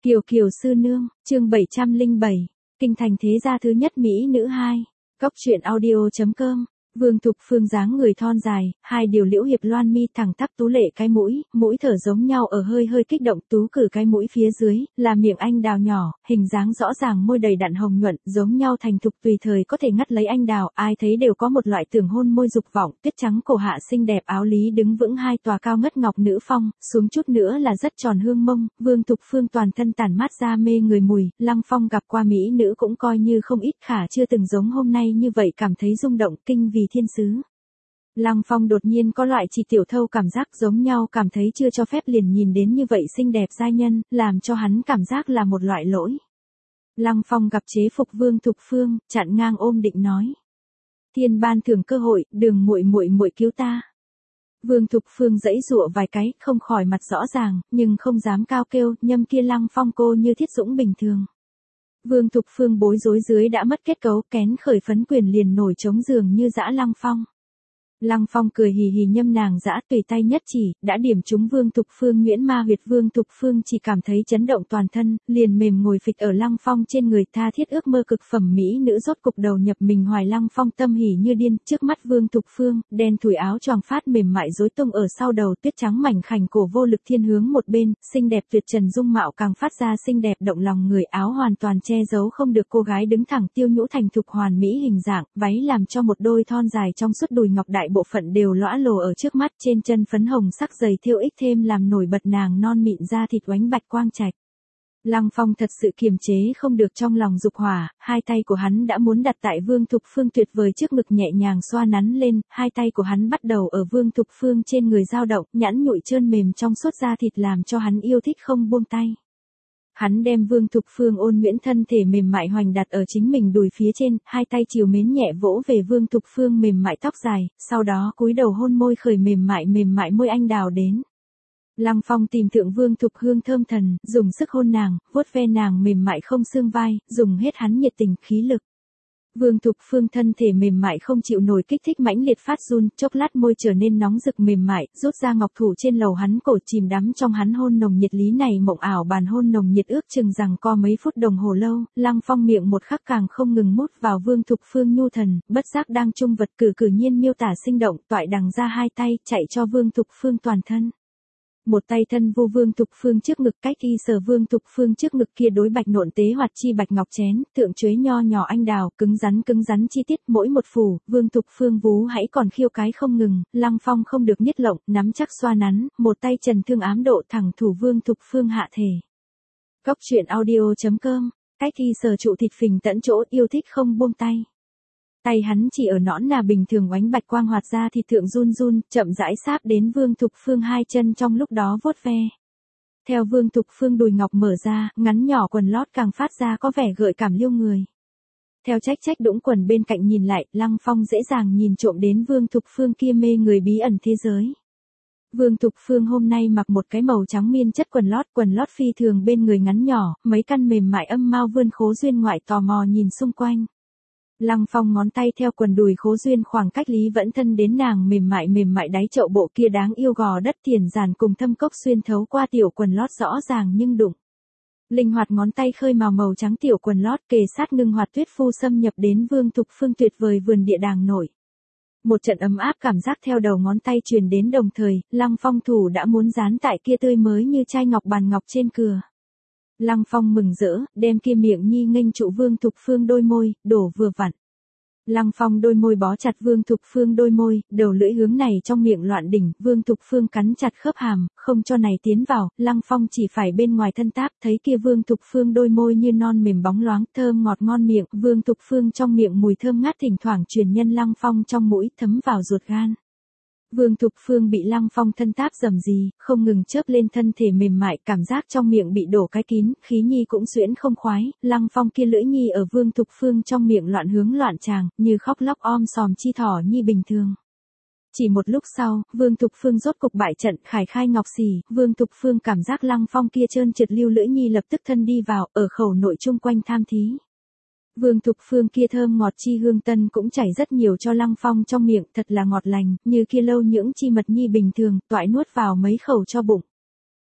Kiều Kiều sư nương, chương 707, kinh thành thế gia thứ nhất mỹ nữ 2. Cóc truyện audio.com. Vương Thục Phương dáng người thon dài, hai điều liễu hiệp loan mi thẳng tắp tú lệ cái mũi thở giống nhau ở hơi hơi kích động tú cử cái mũi phía dưới, là miệng anh đào nhỏ, hình dáng rõ ràng môi đầy đặn hồng nhuận, giống nhau thành thục tùy thời có thể ngắt lấy anh đào, ai thấy đều có một loại tưởng hôn môi dục vọng, tuyết trắng cổ hạ xinh đẹp áo lý đứng vững hai tòa cao ngất ngọc nữ phong, xuống chút nữa là rất tròn hương mông, Vương Thục Phương toàn thân tản mát ra mê người mùi, Lăng Phong gặp qua mỹ nữ cũng coi như không ít khả chưa từng giống hôm nay như vậy cảm thấy rung động kinh vì thiên sứ. Lăng Phong đột nhiên có loại chỉ tiểu thâu cảm giác giống nhau cảm thấy chưa cho phép liền nhìn đến như vậy xinh đẹp giai nhân, làm cho hắn cảm giác là một loại lỗi. Lăng Phong gặp chế phục Vương Thục Phương, chặn ngang ôm định nói. Thiên ban thưởng cơ hội, đừng muội cứu ta. Vương Thục Phương giãy giụa vài cái, không khỏi mặt rõ ràng, nhưng không dám cao kêu, nhâm kia Lăng Phong cô như thiết dũng bình thường. Vương Thục Phương bối rối dưới đã mất kết cấu, kén khởi phấn quyền liền nổi trống giường như dã Lăng Phong. Lăng Phong cười hì hì nhâm nàng dã tùy tay nhất chỉ, đã điểm trúng Vương Thục Phương nhuyễn ma huyệt. Vương Thục Phương chỉ cảm thấy chấn động toàn thân, liền mềm ngồi phịch ở Lăng Phong trên người, tha thiết ước mơ cực phẩm mỹ nữ rốt cục đầu nhập mình hoài. Lăng Phong tâm hỉ như điên, trước mắt Vương Thục Phương, đen thủi áo choàng phát mềm mại rối tung ở sau đầu, tuyết trắng mảnh khảnh cổ vô lực thiên hướng một bên, xinh đẹp tuyệt trần dung mạo càng phát ra xinh đẹp động lòng người, áo hoàn toàn che giấu không được cô gái đứng thẳng tiêu nhũ thành thục hoàn mỹ hình dạng, váy làm cho một đôi thon dài trong suốt đùi ngọc đại bộ phận đều lõa lồ ở trước mắt, trên chân phấn hồng sắc giày thêu ích thêm làm nổi bật nàng non mịn da thịt oánh bạch quang trạch. Lăng Phong thật sự kiềm chế không được trong lòng dục hỏa, hai tay của hắn đã muốn đặt tại Vương Thục Phương tuyệt vời trước ngực nhẹ nhàng xoa nắn lên, hai tay của hắn bắt đầu ở Vương Thục Phương trên người dao động, nhẵn nhụi trơn mềm trong suốt da thịt làm cho hắn yêu thích không buông tay. Hắn đem Vương Thục Phương ôn nhuyễn thân thể mềm mại hoành đặt ở chính mình đùi phía trên, hai tay trìu mến nhẹ vỗ về Vương Thục Phương mềm mại tóc dài, sau đó cúi đầu hôn môi khởi mềm mại môi anh đào đến. Lăng Phong tìm thượng Vương Thục Hương thơm thần, dùng sức hôn nàng, vuốt ve nàng mềm mại không xương vai, dùng hết hắn nhiệt tình khí lực. Vương Thục Phương thân thể mềm mại không chịu nổi kích thích mãnh liệt phát run, chốc lát môi trở nên nóng rực mềm mại, rút ra ngọc thủ trên lầu hắn cổ chìm đắm trong hắn hôn nồng nhiệt lý này mộng ảo bàn hôn nồng nhiệt ước chừng rằng co mấy phút đồng hồ lâu, Lăng Phong miệng một khắc càng không ngừng mút vào Vương Thục Phương nhu thần, bất giác đang trung vật cử nhiên miêu tả sinh động, toại đằng ra hai tay, chạy cho Vương Thục Phương toàn thân. Một tay thân vô Vương Thục Phương trước ngực cách y sờ Vương Thục Phương trước ngực kia đối bạch nộn tế hoạt chi bạch ngọc chén, thượng chuế nho nhỏ anh đào, cứng rắn chi tiết mỗi một phủ, Vương Thục Phương vú hãy còn khiêu cái không ngừng, Lăng Phong không được niết lộng, nắm chắc xoa nắn, một tay trần thương ám độ thẳng thủ Vương Thục Phương hạ thể. Cóc truyện audio.com, cách y sờ trụ thịt phình tận chỗ yêu thích không buông tay. Tay hắn chỉ ở nõn nà bình thường oánh bạch quang hoạt ra thì thượng run, chậm rãi sáp đến Vương Thục Phương hai chân trong lúc đó vuốt ve. Theo Vương Thục Phương đùi ngọc mở ra, ngắn nhỏ quần lót càng phát ra có vẻ gợi cảm liêu người. Theo trách đũng quần bên cạnh nhìn lại, Lăng Phong dễ dàng nhìn trộm đến Vương Thục Phương kia mê người bí ẩn thế giới. Vương Thục Phương hôm nay mặc một cái màu trắng miên chất quần lót phi thường bên người ngắn nhỏ, mấy căn mềm mại âm mao vươn khố duyên ngoại tò mò nhìn xung quanh. Lăng Phong ngón tay theo quần đùi khố duyên khoảng cách lý vẫn thân đến nàng mềm mại đáy chậu bộ kia đáng yêu gò đất thiền giàn cùng thâm cốc xuyên thấu qua tiểu quần lót rõ ràng nhưng đụng. Linh hoạt ngón tay khơi màu trắng tiểu quần lót kề sát ngưng hoạt tuyết phu xâm nhập đến Vương Thục Phương tuyệt vời vườn địa đàng nổi. Một trận ấm áp cảm giác theo đầu ngón tay truyền đến đồng thời, Lăng Phong thủ đã muốn dán tại kia tươi mới như chai ngọc bàn ngọc trên cừa. Lăng Phong mừng rỡ, đem kia miệng nhi nghênh trụ Vương Thục Phương đôi môi, đổ vừa vặn. Lăng Phong đôi môi bó chặt Vương Thục Phương đôi môi, đầu lưỡi hướng này trong miệng loạn đỉnh, Vương Thục Phương cắn chặt khớp hàm, không cho này tiến vào, Lăng Phong chỉ phải bên ngoài thân táp, thấy kia Vương Thục Phương đôi môi như non mềm bóng loáng, thơm ngọt ngon miệng, Vương Thục Phương trong miệng mùi thơm ngát thỉnh thoảng truyền nhân Lăng Phong trong mũi thấm vào ruột gan. Vương Thục Phương bị Lăng Phong thân táp rầm rì, không ngừng chớp lên thân thể mềm mại, cảm giác trong miệng bị đổ cái kín, khí nhi cũng xuyễn không khoái, Lăng Phong kia lưỡi nhi ở Vương Thục Phương trong miệng loạn tràng, như khóc lóc om sòm chi thỏ nhi bình thường. Chỉ một lúc sau, Vương Thục Phương rốt cục bại trận, khải khai ngọc xỉ, Vương Thục Phương cảm giác Lăng Phong kia trơn trượt lưu lưỡi nhi lập tức thân đi vào, ở khẩu nội chung quanh tham thí. Vương Thục Phương kia thơm ngọt chi hương tân cũng chảy rất nhiều cho Lăng Phong trong miệng, thật là ngọt lành, như kia lâu nhưỡng chi mật nhi bình thường, toại nuốt vào mấy khẩu cho bụng.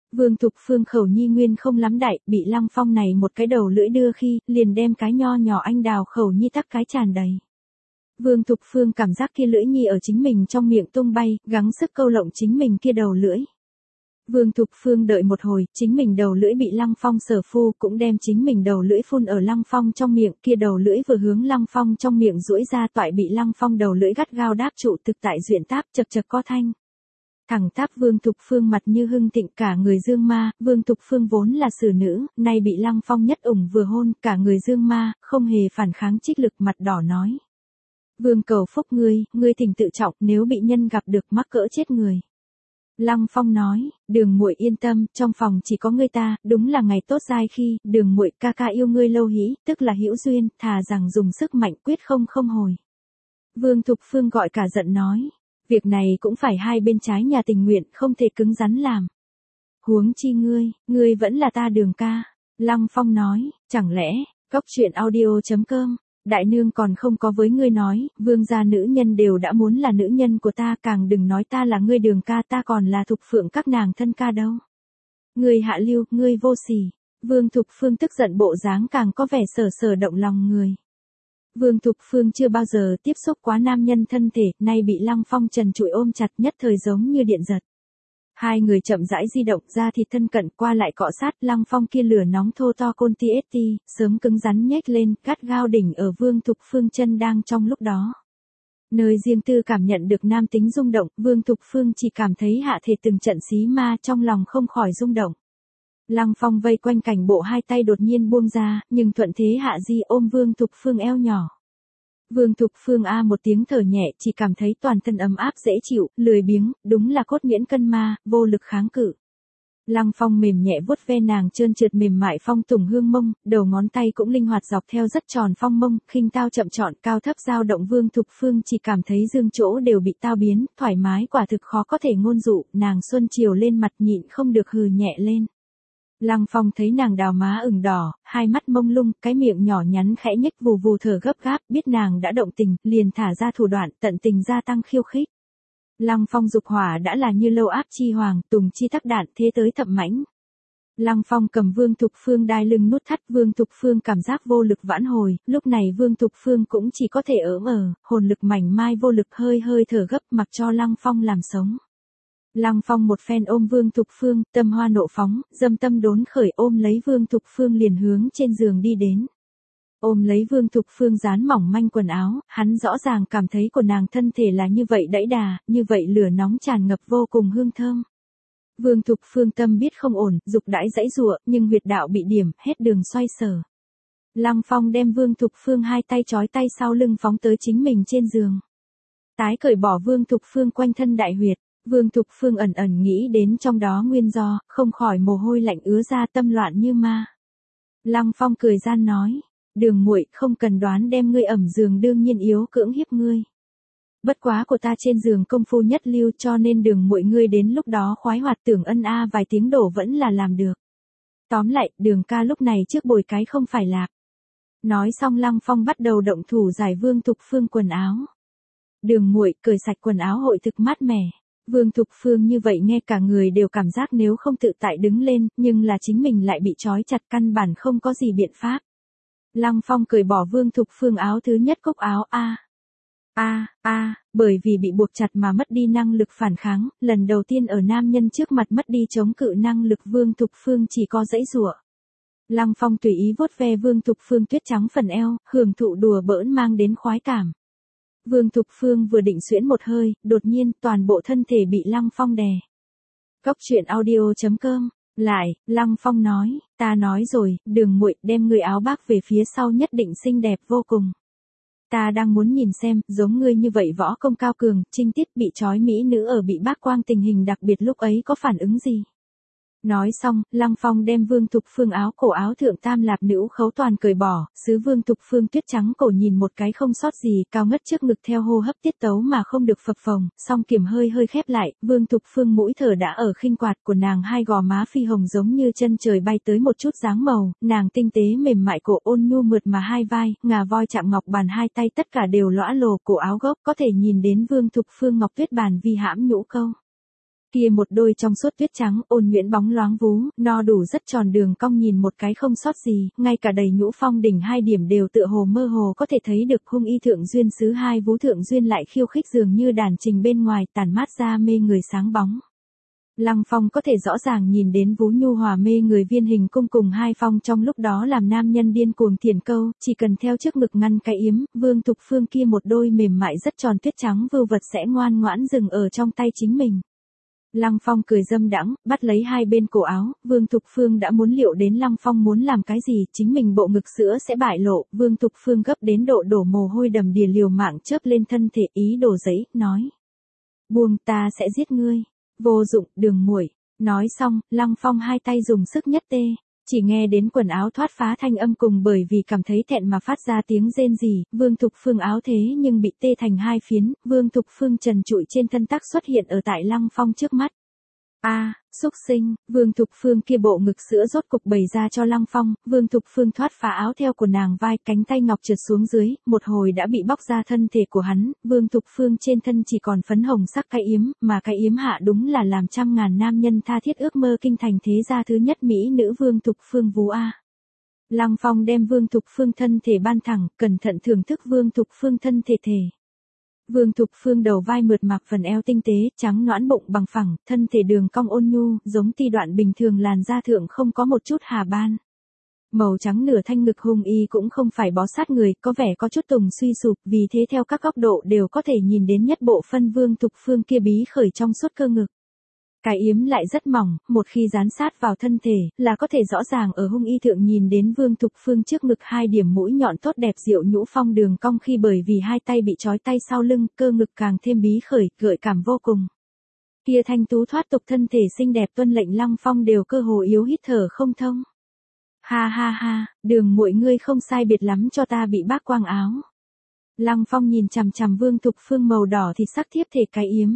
Vương Thục Phương khẩu nhi nguyên không lắm đại, bị Lăng Phong này một cái đầu lưỡi đưa khi, liền đem cái nho nhỏ anh đào khẩu nhi tắc cái tràn đầy. Vương Thục Phương cảm giác kia lưỡi nhi ở chính mình trong miệng tung bay, gắng sức câu lộng chính mình kia đầu lưỡi. Vương Thục Phương đợi một hồi, chính mình đầu lưỡi bị Lăng Phong sở phu, cũng đem chính mình đầu lưỡi phun ở Lăng Phong trong miệng, kia đầu lưỡi vừa hướng Lăng Phong trong miệng duỗi ra toại bị Lăng Phong đầu lưỡi gắt gao đáp trụ thực tại duyện táp chật chật co thanh. Thẳng táp Vương Thục Phương mặt như hưng thịnh cả người dương ma, Vương Thục Phương vốn là xử nữ, nay bị Lăng Phong nhất ủng vừa hôn, cả người dương ma, không hề phản kháng trích lực mặt đỏ nói. Vương cầu phúc ngươi thỉnh tự trọng, nếu bị nhân gặp được mắc cỡ chết người. Lăng Phong nói, Đường muội yên tâm, trong phòng chỉ có ngươi ta, đúng là ngày tốt giai khi, Đường muội ca ca yêu ngươi lâu hĩ, tức là hữu duyên, thà rằng dùng sức mạnh quyết không hồi. Vương Thục Phương gọi cả giận nói, việc này cũng phải hai bên trái nhà tình nguyện, không thể cứng rắn làm. Huống chi ngươi vẫn là ta Đường ca. Lăng Phong nói, chẳng lẽ, Cóc truyện audio.com, đại nương còn không có với ngươi nói, vương gia nữ nhân đều đã muốn là nữ nhân của ta, càng đừng nói ta là ngươi Đường ca, ta còn là Thục Phượng các nàng thân ca đâu. Ngươi hạ lưu, ngươi vô sỉ. Vương Thục Phương tức giận bộ dáng càng có vẻ sở động lòng người. Vương Thục Phương chưa bao giờ tiếp xúc quá nam nhân thân thể, nay bị Lăng Phong trần trụi ôm chặt nhất thời giống như điện giật. Hai người chậm rãi di động ra thì thân cận qua lại cọ sát, Lăng Phong kia lửa nóng thô to côn TST, sớm cứng rắn nhếch lên, cắt gao đỉnh ở Vương Thục Phương chân đang trong lúc đó. Nơi riêng tư cảm nhận được nam tính rung động, Vương Thục Phương chỉ cảm thấy hạ thể từng trận xí ma trong lòng không khỏi rung động. Lăng Phong vây quanh cảnh bộ hai tay đột nhiên buông ra, nhưng thuận thế hạ di ôm Vương Thục Phương eo nhỏ. Vương Thục Phương a một tiếng thở nhẹ, chỉ cảm thấy toàn thân ấm áp dễ chịu, lười biếng, đúng là cốt nhuyễn cân ma, vô lực kháng cự. Lăng Phong mềm nhẹ vuốt ve nàng trơn trượt mềm mại phong tùng hương mông, đầu ngón tay cũng linh hoạt dọc theo rất tròn phong mông, khinh tao chậm chọn cao thấp dao động. Vương Thục Phương chỉ cảm thấy dương chỗ đều bị tao biến, thoải mái quả thực khó có thể ngôn dụ, nàng xuân chiều lên mặt nhịn không được hừ nhẹ lên. Lăng Phong thấy nàng đào má ửng đỏ, hai mắt mông lung, cái miệng nhỏ nhắn khẽ nhếch vù vù thở gấp gáp, biết nàng đã động tình, liền thả ra thủ đoạn, tận tình gia tăng khiêu khích. Lăng Phong dục hỏa đã là như lâu áp chi hoàng, tùng chi tắc đạn, thế tới thậm mãnh. Lăng Phong cầm Vương Thục Phương đai lưng nút thắt, Vương Thục Phương cảm giác vô lực vãn hồi, lúc này Vương Thục Phương cũng chỉ có thể hồn lực mảnh mai vô lực hơi thở gấp mặc cho Lăng Phong làm sống. Lăng Phong một phen ôm Vương Thục Phương, tâm hoa nộ phóng, dâm tâm đốn khởi, ôm lấy Vương Thục Phương liền hướng trên giường đi đến. Ôm lấy Vương Thục Phương dán mỏng manh quần áo, hắn rõ ràng cảm thấy của nàng thân thể là như vậy đẫy đà, như vậy lửa nóng tràn ngập vô cùng hương thơm. Vương Thục Phương tâm biết không ổn, dục đãi dãy giụa, nhưng huyệt đạo bị điểm, hết đường xoay sở. Lăng Phong đem Vương Thục Phương hai tay trói tay sau lưng phóng tới chính mình trên giường. Tái cởi bỏ Vương Thục Phương quanh thân đại huyệt. Vương Thục Phương ẩn nghĩ đến trong đó nguyên do, không khỏi mồ hôi lạnh ứa ra, tâm loạn như ma. Lăng Phong cười gian nói, Đường muội không cần đoán, đem ngươi ẩm giường đương nhiên yếu cưỡng hiếp ngươi. Bất quá của ta trên giường công phu nhất lưu, cho nên Đường muội ngươi đến lúc đó khoái hoạt tưởng ân a vài tiếng đổ vẫn là làm được. Tóm lại, Đường ca lúc này trước bồi cái không phải lạc. Nói xong Lăng Phong bắt đầu động thủ giải Vương Thục Phương quần áo. Đường muội cởi sạch quần áo hội thực mát mẻ. Vương Thục Phương như vậy nghe cả người đều cảm giác nếu không tự tại đứng lên, nhưng là chính mình lại bị trói chặt, căn bản không có gì biện pháp. Lăng Phong cởi bỏ Vương Thục Phương áo thứ nhất cúc áo bởi vì bị buộc chặt mà mất đi năng lực phản kháng, lần đầu tiên ở nam nhân trước mặt mất đi chống cự năng lực, Vương Thục Phương chỉ có dãy giụa. Lăng Phong tùy ý vuốt ve Vương Thục Phương tuyết trắng phần eo, hưởng thụ đùa bỡn mang đến khoái cảm. Vương Thục Phương vừa định xuyễn một hơi, đột nhiên toàn bộ thân thể bị Lăng Phong đè. Cóc truyện audio.com. Lại, Lăng Phong nói, ta nói rồi, Đường muội đem người áo bác về phía sau nhất định xinh đẹp vô cùng. Ta đang muốn nhìn xem, giống ngươi như vậy võ công cao cường, trinh tiết bị trói mỹ nữ ở bị bác quang tình hình đặc biệt lúc ấy có phản ứng gì. Nói xong, Lăng Phong đem Vương Thục Phương áo cổ áo thượng tam lạp nữ khấu toàn cởi bỏ, sứ Vương Thục Phương tuyết trắng cổ nhìn một cái không sót gì, cao ngất trước ngực theo hô hấp tiết tấu mà không được phập phồng, song kiểm hơi khép lại, Vương Thục Phương mũi thở đã ở khinh quạt của nàng, hai gò má phi hồng giống như chân trời bay tới một chút dáng màu, nàng tinh tế mềm mại cổ ôn nhu mượt mà hai vai, ngà voi chạm ngọc bàn hai tay tất cả đều lõa lồ, cổ áo gốc có thể nhìn đến Vương Thục Phương ngọc tuyết bàn vi hãm nhũ câu. Kia một đôi trong suốt tuyết trắng ôn nhuyễn bóng loáng vú, no đủ rất tròn đường cong nhìn một cái không sót gì, ngay cả đầy nhũ phong đỉnh hai điểm đều tựa hồ mơ hồ có thể thấy được hung y thượng duyên xứ hai vú thượng duyên lại khiêu khích dường như đàn trình bên ngoài tản mát ra mê người sáng bóng. Lăng Phong có thể rõ ràng nhìn đến vú nhu hòa mê người viên hình cung cùng hai phong trong lúc đó làm nam nhân điên cuồng thiền câu, chỉ cần theo trước ngực ngăn cái yếm, Vương Thục Phương kia một đôi mềm mại rất tròn tuyết trắng vưu vật sẽ ngoan ngoãn dừng ở trong tay chính mình. Lăng Phong cười dâm đãng, bắt lấy hai bên cổ áo, Vương Thục Phương đã muốn liệu đến Lăng Phong muốn làm cái gì, chính mình bộ ngực sữa sẽ bại lộ, Vương Thục Phương gấp đến độ đổ mồ hôi đầm đìa liều mạng chớp lên thân thể ý đồ giấy, nói. Buông ta sẽ giết ngươi. Vô dụng, Đường muội. Nói xong, Lăng Phong hai tay dùng sức nhất tê. Chỉ nghe đến quần áo thoát phá thanh âm cùng bởi vì cảm thấy thẹn mà phát ra tiếng rên rỉ, Vương Thục Phương áo thế nhưng bị tê thành hai phiến, Vương Thục Phương trần trụi trên thân tác xuất hiện ở tại Lăng Phong trước mắt. Xúc sinh, Vương Thục Phương kia bộ ngực sữa rốt cục bày ra cho Lăng Phong, Vương Thục Phương thoát phá áo theo của nàng vai, cánh tay ngọc trượt xuống dưới, một hồi đã bị bóc ra thân thể của hắn, Vương Thục Phương trên thân chỉ còn phấn hồng sắc cái yếm, mà cái yếm hạ đúng là làm trăm ngàn nam nhân tha thiết ước mơ kinh thành thế gia thứ nhất mỹ nữ Vương Thục Phương vú a. Lăng Phong đem Vương Thục Phương thân thể ban thẳng, cẩn thận thưởng thức Vương Thục Phương thân thể thể. Vương Thục Phương đầu vai mượt mạc phần eo tinh tế, trắng nõn bụng bằng phẳng, thân thể đường cong ôn nhu, giống ti đoạn bình thường làn da thượng không có một chút hà ban. Màu trắng nửa thanh ngực hung y cũng không phải bó sát người, có vẻ có chút tùng suy sụp, vì thế theo các góc độ đều có thể nhìn đến nhất bộ phân Vương Thục Phương kia bí khởi trong suốt cơ ngực. Cái yếm lại rất mỏng, một khi dán sát vào thân thể, là có thể rõ ràng ở hung y thượng nhìn đến Vương Thục Phương trước ngực hai điểm mũi nhọn tốt đẹp diệu nhũ phong đường cong khi bởi vì hai tay bị trói tay sau lưng, cơ ngực càng thêm bí khởi, gợi cảm vô cùng. Kia thanh tú thoát tục thân thể xinh đẹp tuân lệnh Lăng Phong đều cơ hồ yếu hít thở không thông. Ha ha ha, Đường muội ngươi không sai biệt lắm cho ta bị bác quang áo. Lăng Phong nhìn chằm chằm Vương Thục Phương màu đỏ thịt sắc thiếp thể cái yếm.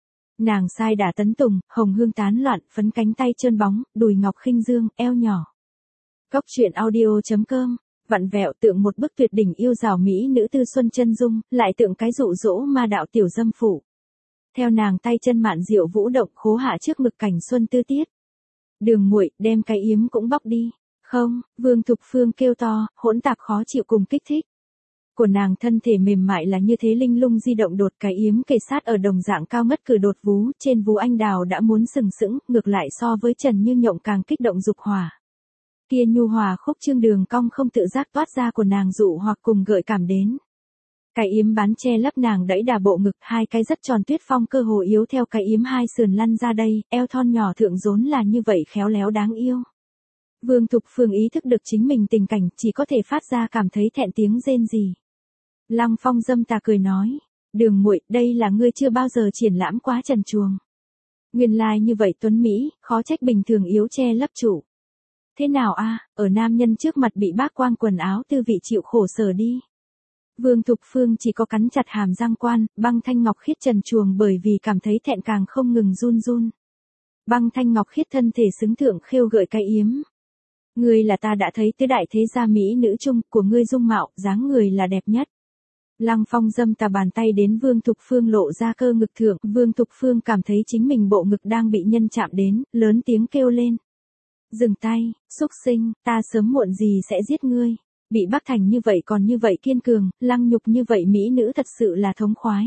Nàng sai đà tấn tùng, hồng hương tán loạn, phấn cánh tay trơn bóng, đùi ngọc khinh dương, eo nhỏ. Góc truyện audio.com, vặn vẹo tượng một bức tuyệt đỉnh yêu dào mỹ nữ tư xuân chân dung, lại tượng cái dụ dỗ ma đạo tiểu dâm phụ. Theo nàng tay chân mạn diệu vũ động khố hạ trước ngực cảnh xuân tư tiết. Đường muội đem cái yếm cũng bóc đi. Không, Vương Thục Phương kêu to, hỗn tạp khó chịu cùng kích thích. Của nàng thân thể mềm mại là như thế linh lung di động đột cái yếm kề sát ở đồng dạng cao ngất cử đột vú, trên vú anh đào đã muốn sừng sững, ngược lại so với Trần Như Nhộng càng kích động dục hỏa. Kia nhu hòa khúc chương đường cong không tự giác toát ra của nàng dụ hoặc cùng gợi cảm đến. Cái yếm bán che lấp nàng đẩy đà bộ ngực, hai cái rất tròn tuyết phong cơ hồ yếu theo cái yếm hai sườn lăn ra đây, eo thon nhỏ thượng rốn là như vậy khéo léo đáng yêu. Vương Thục Phương ý thức được chính mình tình cảnh, chỉ có thể phát ra cảm thấy thẹn tiếng rên rỉ. Lăng Phong dâm tà cười nói, Đường muội, đây là ngươi chưa bao giờ triển lãm quá trần truồng. Nguyên lai như vậy tuấn Mỹ, khó trách bình thường yếu che lấp chủ. Thế nào a, ở nam nhân trước mặt bị bác quang quần áo tư vị chịu khổ sở đi. Vương Thục Phương chỉ có cắn chặt hàm răng quan, băng thanh ngọc khiết trần truồng bởi vì cảm thấy thẹn càng không ngừng run run. Băng thanh ngọc khiết thân thể xứng thượng khêu gợi cái yếm. Ngươi là ta đã thấy tứ đại thế gia mỹ nữ chung, của ngươi dung mạo, dáng người là đẹp nhất. Lăng Phong dâm tà bàn tay đến Vương Thục Phương lộ ra cơ ngực thượng, Vương Thục Phương cảm thấy chính mình bộ ngực đang bị nhân chạm đến, lớn tiếng kêu lên. Dừng tay, xúc sinh, ta sớm muộn gì sẽ giết ngươi. Bị bắt thành như vậy còn như vậy kiên cường, lăng nhục như vậy mỹ nữ thật sự là thống khoái.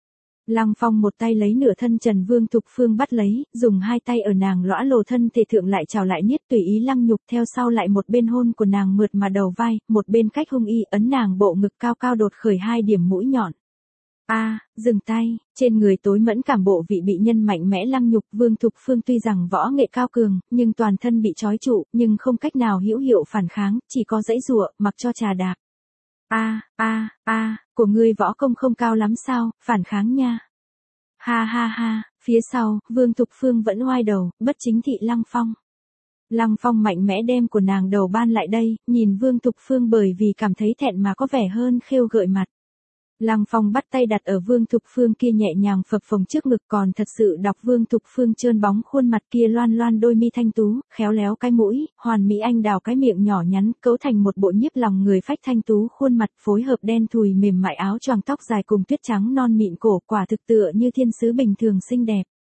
Lăng Phong một tay lấy nửa thân Trần Vương Thục Phương bắt lấy, dùng hai tay ở nàng lõa lồ thân thể thượng lại trào lại niết tùy ý lăng nhục theo sau lại một bên hôn của nàng mượt mà đầu vai, một bên cách hung y ấn nàng bộ ngực cao cao đột khởi hai điểm mũi nhọn. Dừng tay, trên người tối mẫn cảm bộ vị bị nhân mạnh mẽ lăng nhục Vương Thục Phương tuy rằng võ nghệ cao cường, nhưng toàn thân bị trói trụ, nhưng không cách nào hữu hiệu phản kháng, chỉ có dãy giụa, mặc cho trà đạp. Của ngươi võ công không cao lắm sao, phản kháng nha. Ha ha ha, phía sau, Vương Thục Phương vẫn oai đầu, bất chính thị Lăng Phong. Lăng Phong mạnh mẽ đem của nàng đầu ban lại đây, nhìn Vương Thục Phương bởi vì cảm thấy thẹn mà có vẻ hơn khêu gợi mặt. Lăng Phong bắt tay đặt ở Vương Thục Phương kia nhẹ nhàng phập phồng trước ngực còn thật sự đọc Vương Thục Phương trơn bóng khuôn mặt kia loan loan đôi mi thanh tú, khéo léo cái mũi, hoàn mỹ anh đào cái miệng nhỏ nhắn, cấu thành một bộ nhiếp lòng người phách thanh tú khuôn mặt phối hợp đen thùi mềm mại áo choàng tóc dài cùng tuyết trắng non mịn cổ quả thực tựa như thiên sứ bình thường xinh đẹp.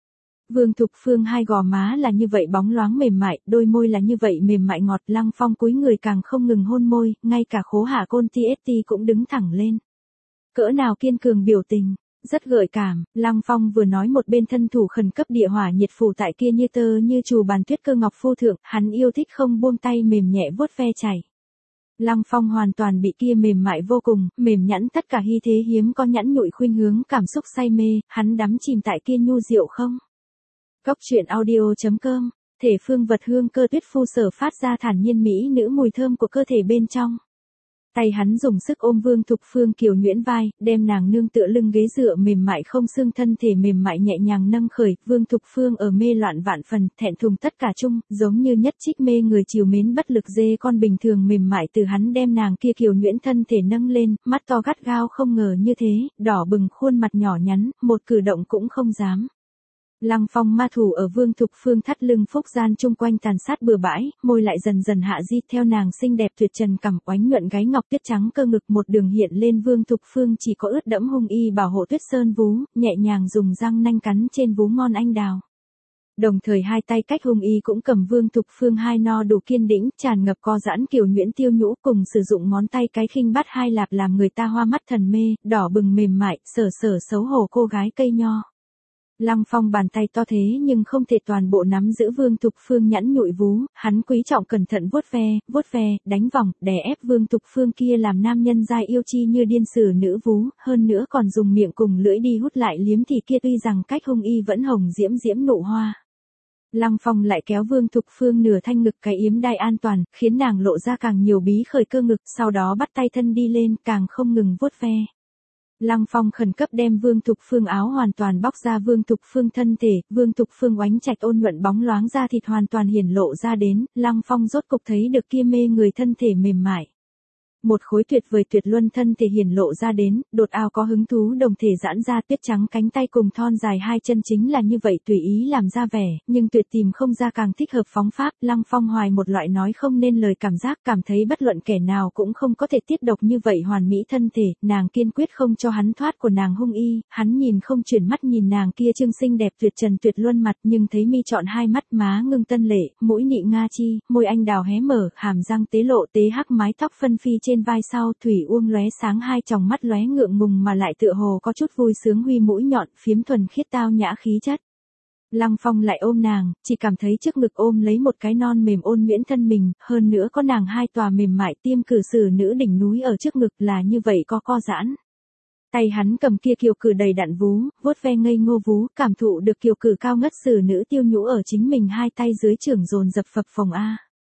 Vương Thục Phương hai gò má là như vậy bóng loáng mềm mại, đôi môi là như vậy mềm mại ngọt, Lăng Phong cúi người càng không ngừng hôn môi, ngay cả khố hạ côn TST cũng đứng thẳng lên. Cỡ nào kiên cường biểu tình, rất gợi cảm, Lăng Phong vừa nói một bên thân thủ khẩn cấp địa hỏa nhiệt phủ tại kia như tơ như trù bàn tuyết cơ ngọc phu thượng, hắn yêu thích không buông tay mềm nhẹ vuốt ve chảy. Lăng Phong hoàn toàn bị kia mềm mại vô cùng, mềm nhẵn tất cả hy thế hiếm có nhẵn nhụi khuynh hướng cảm xúc say mê, hắn đắm chìm tại kia nhu diệu không. Góc truyện audio.com, thể phương vật hương cơ tuyết phu sở phát ra thản nhiên mỹ nữ mùi thơm của cơ thể bên trong. Tay hắn dùng sức ôm Vương Thục Phương kiều nhuyễn vai, đem nàng nương tựa lưng ghế dựa mềm mại không xương thân thể mềm mại nhẹ nhàng nâng khởi, Vương Thục Phương ở mê loạn vạn phần, thẹn thùng tất cả chung, giống như nhất trích mê người chiều mến bất lực dê con bình thường mềm mại từ hắn đem nàng kia kiều nhuyễn thân thể nâng lên, mắt to gắt gao không ngờ như thế, đỏ bừng khuôn mặt nhỏ nhắn, một cử động cũng không dám. Lăng Phong ma thủ ở Vương Thục Phương thắt lưng phúc gian chung quanh tàn sát bừa bãi, môi lại dần dần hạ di theo nàng xinh đẹp tuyệt trần cằm oánh nhuận gáy ngọc tuyết trắng cơ ngực một đường hiện lên Vương Thục Phương chỉ có ướt đẫm hung y bảo hộ tuyết sơn vú, nhẹ nhàng dùng răng nanh cắn trên vú ngon anh đào. Đồng thời hai tay cách hung y cũng cầm Vương Thục Phương hai no đủ kiên đĩnh, tràn ngập co giãn kiều nhuyễn tiêu nhũ cùng sử dụng ngón tay cái khinh bắt hai lạp làm người ta hoa mắt thần mê, đỏ bừng mềm mại, sở xấu hổ cô gái cây nho. Lăng Phong bàn tay to thế nhưng không thể toàn bộ nắm giữ Vương Thục Phương nhẵn nhụi vú, hắn quý trọng cẩn thận vuốt ve, đánh vòng, đè ép Vương Thục Phương kia làm nam nhân giai yêu chi như điên sử nữ vú, hơn nữa còn dùng miệng cùng lưỡi đi hút lại liếm thì kia tuy rằng cách hung y vẫn hồng diễm diễm nụ hoa. Lăng Phong lại kéo Vương Thục Phương nửa thanh ngực cái yếm đai an toàn, khiến nàng lộ ra càng nhiều bí khởi cơ ngực, sau đó bắt tay thân đi lên, càng không ngừng vuốt ve. Lăng Phong khẩn cấp đem Vương Thục Phương áo hoàn toàn bóc ra Vương Thục Phương thân thể, Vương Thục Phương oánh trạch ôn nhuận bóng loáng da thịt hoàn toàn hiển lộ ra đến, Lăng Phong rốt cục thấy được kia mê người thân thể mềm mại. Một khối tuyệt vời tuyệt luân thân thể hiển lộ ra đến, đột ao có hứng thú đồng thể giãn ra tuyết trắng cánh tay cùng thon dài hai chân chính là như vậy tùy ý làm ra vẻ, nhưng tuyệt tìm không ra càng thích hợp phóng pháp, Lăng Phong hoài một loại nói không nên lời cảm giác cảm thấy bất luận kẻ nào cũng không có thể tiết độc như vậy hoàn mỹ thân thể, nàng kiên quyết không cho hắn thoát của nàng hung y, hắn nhìn không chuyển mắt nhìn nàng kia trương xinh đẹp tuyệt trần tuyệt luân mặt nhưng thấy mi chọn hai mắt má ngưng tân lệ, mũi nị nga chi, môi anh đào hé mở, hàm răng tế lộ tế hắc mái tóc phân phi trên vai sau thủy uông lóe sáng hai tròng mắt lóe ngượng ngùng mà lại tựa hồ có chút vui sướng huy mũi nhọn phiếm thuần khiết tao nhã khí chất. Lăng Phong lại ôm nàng, chỉ cảm thấy trước ngực ôm lấy một cái non mềm ôn nhuyễn thân mình, hơn nữa có nàng hai tòa mềm mại tiêm cử sử nữ đỉnh núi ở trước ngực là như vậy co giãn. Tay hắn cầm kia kiều cử đầy đặn vú, vuốt ve ngây ngô vú, cảm thụ được kiều cử cao ngất sử nữ tiêu nhũ ở chính mình hai tay dưới trưởng dồn dập phập phồng